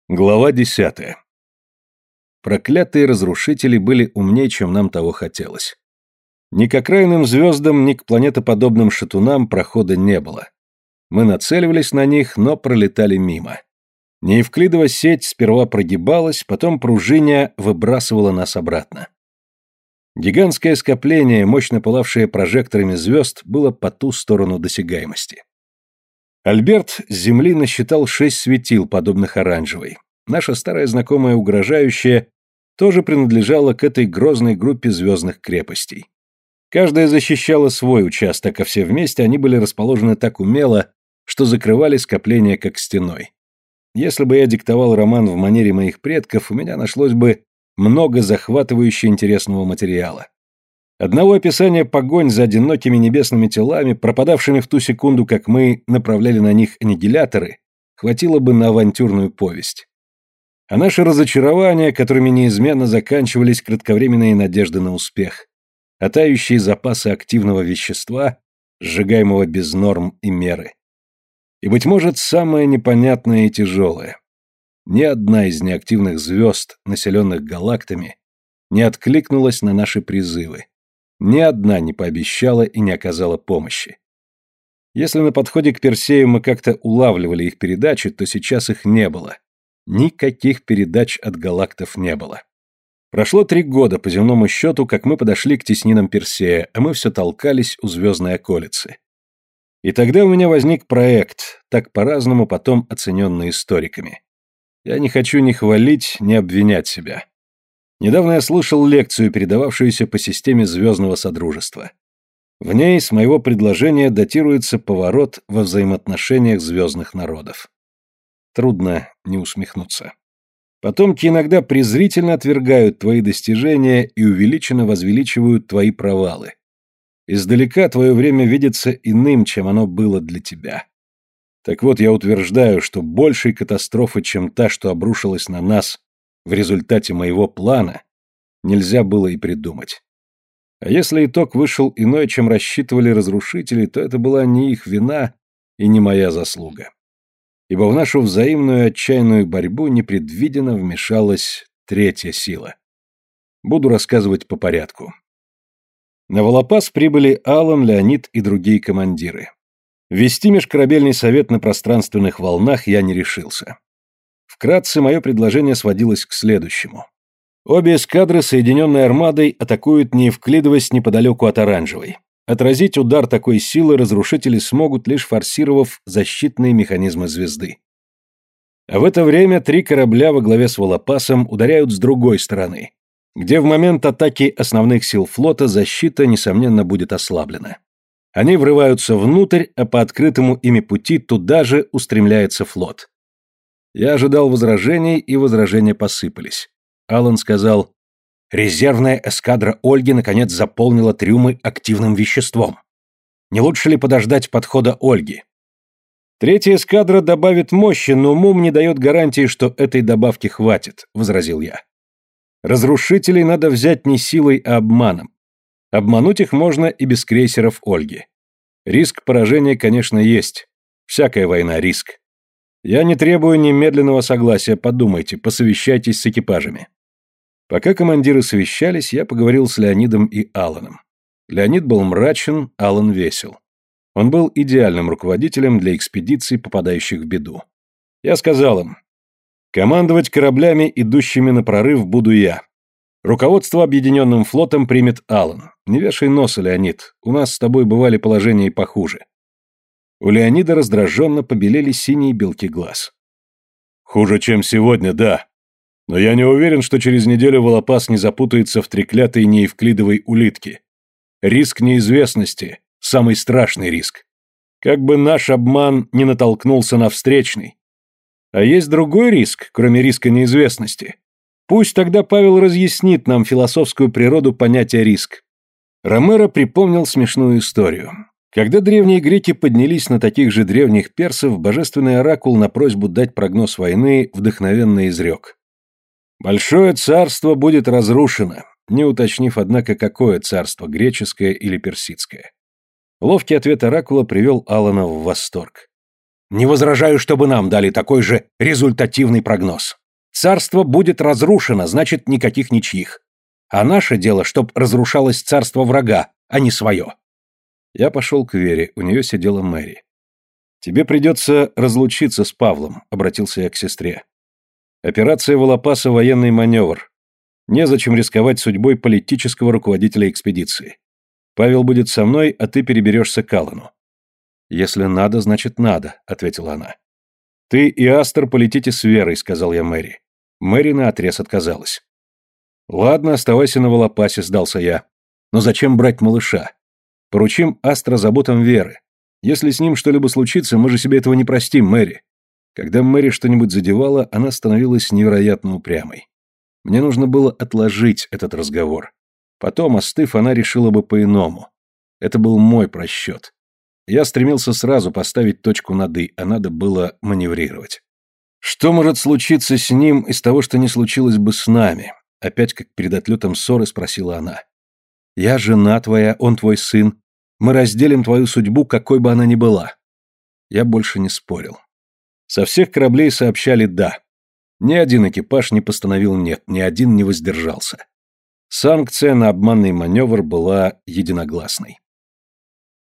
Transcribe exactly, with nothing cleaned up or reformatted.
Глава десятая. Проклятые разрушители были умнее, чем нам того хотелось. Ни к окраинным звездам, ни к планетоподобным шатунам прохода не было. Мы нацеливались на них, но пролетали мимо. Неевклидова сеть сперва прогибалась, потом пружиня выбрасывала нас обратно. Гигантское скопление, мощно пылавшее прожекторами звезд, было по ту сторону досягаемости. Альберт с Земли насчитал шесть светил, подобных оранжевой. Наша старая знакомая угрожающая тоже принадлежала к этой грозной группе звездных крепостей. Каждая защищала свой участок, а все вместе они были расположены так умело, что закрывали скопление как стеной. Если бы я диктовал роман в манере моих предков, у меня нашлось бы много захватывающе интересного материала. Одного описания погонь за одинокими небесными телами, пропадавшими в ту секунду, как мы направляли на них аннигиляторы, хватило бы на авантюрную повесть. А наши разочарования, которыми неизменно заканчивались кратковременные надежды на успех, а тающие запасы активного вещества, сжигаемого без норм и меры. И, быть может, самое непонятное и тяжелое. Ни одна из неактивных звезд, населенных галактами, не откликнулась на наши призывы. Ни одна не пообещала и не оказала помощи. Если на подходе к Персею мы как-то улавливали их передачи, то сейчас их не было. Никаких передач от галактов не было. Прошло три года по земному счету, как мы подошли к теснинам Персея, а мы все толкались у звездной околицы. И тогда у меня возник проект, так по-разному потом оцененный историками. Я не хочу ни хвалить, ни обвинять себя. Недавно я слышал лекцию, передававшуюся по системе звездного содружества. В ней с моего предложения датируется поворот во взаимоотношениях звездных народов. Трудно не усмехнуться. Потомки иногда презрительно отвергают твои достижения и увеличенно возвеличивают твои провалы. Издалека твое время видится иным, чем оно было для тебя. Так вот, я утверждаю, что большей катастрофы, чем та, что обрушилась на нас в результате моего плана, нельзя было и придумать. А если итог вышел иной, чем рассчитывали разрушители, то это была не их вина и не моя заслуга. Ибо в нашу взаимную отчаянную борьбу непредвиденно вмешалась третья сила. Буду рассказывать по порядку. На Волопас прибыли Алан, Леонид и другие командиры. Вести межкорабельный совет на пространственных волнах я не решился. Вкратце, мое предложение сводилось к следующему. Обе эскадры, соединенные армадой, атакуют Неевклидовость неподалеку от Оранжевой. Отразить удар такой силы разрушители смогут, лишь форсировав защитные механизмы звезды. А в это время три корабля во главе с Волопасом ударяют с другой стороны, где в момент атаки основных сил флота защита, несомненно, будет ослаблена. Они врываются внутрь, а по открытому ими пути туда же устремляется флот. Я ожидал возражений, и возражения посыпались. Алан сказал: «Резервная эскадра Ольги наконец заполнила трюмы активным веществом. Не лучше ли подождать подхода Ольги?» «Третья эскадра добавит мощи, но МУМ не дает гарантии, что этой добавки хватит», — возразил я. «Разрушителей надо взять не силой, а обманом. Обмануть их можно и без крейсеров Ольги. Риск поражения, конечно, есть. Всякая война — риск. Я не требую немедленного согласия, подумайте, посовещайтесь с экипажами». Пока командиры совещались, я поговорил с Леонидом и Аланом. Леонид был мрачен, Алан весел. Он был идеальным руководителем для экспедиций, попадающих в беду. Я сказал им: командовать кораблями, идущими на прорыв, буду я. Руководство объединенным флотом примет Алан. Не вешай носа, Леонид, у нас с тобой бывали положения и похуже. У Леонида раздраженно побелели синие белки глаз. Хуже, чем сегодня, да. Но я не уверен, что через неделю Волопас не запутается в треклятой неевклидовой улитке. Риск неизвестности – самый страшный риск. Как бы наш обман не натолкнулся на встречный. А есть другой риск, кроме риска неизвестности. Пусть тогда Павел разъяснит нам философскую природу понятия риск. Ромеро припомнил смешную историю. Когда древние греки поднялись на таких же древних персов, божественный оракул на просьбу дать прогноз войны вдохновенно изрек: «Большое царство будет разрушено», не уточнив, однако, какое царство, греческое или персидское. Ловкий ответ оракула привел Алана в восторг. «Не возражаю, чтобы нам дали такой же результативный прогноз». Царство будет разрушено, значит, никаких ничьих. А наше дело, чтоб разрушалось царство врага, а не свое. Я пошел к Вере, у нее сидела Мэри. «Тебе придется разлучиться с Павлом», — обратился я к сестре. «Операция Волопаса — военный маневр. Незачем рисковать судьбой политического руководителя экспедиции. Павел будет со мной, а ты переберешься к Аллану». «Если надо, значит надо», — ответила она. «Ты и Астер полетите с Верой», — сказал я Мэри. Мэри наотрез отказалась. «Ладно, оставайся на Волопасе», — сдался я. «Но зачем брать малыша? Поручим Астра заботам Веры. Если с ним что-либо случится, мы же себе этого не простим, Мэри». Когда Мэри что-нибудь задевала, она становилась невероятно упрямой. Мне нужно было отложить этот разговор. Потом, остыв, она решила бы по-иному. Это был мой просчет. Я стремился сразу поставить точку над «и», а надо было маневрировать. Что может случиться с ним из того, что не случилось бы с нами? Опять, как перед отлетом ссоры, спросила она. Я жена твоя, он твой сын. Мы разделим твою судьбу, какой бы она ни была. Я больше не спорил. Со всех кораблей сообщали «да». Ни один экипаж не постановил «нет», ни один не воздержался. Санкция на обманный маневр была единогласной.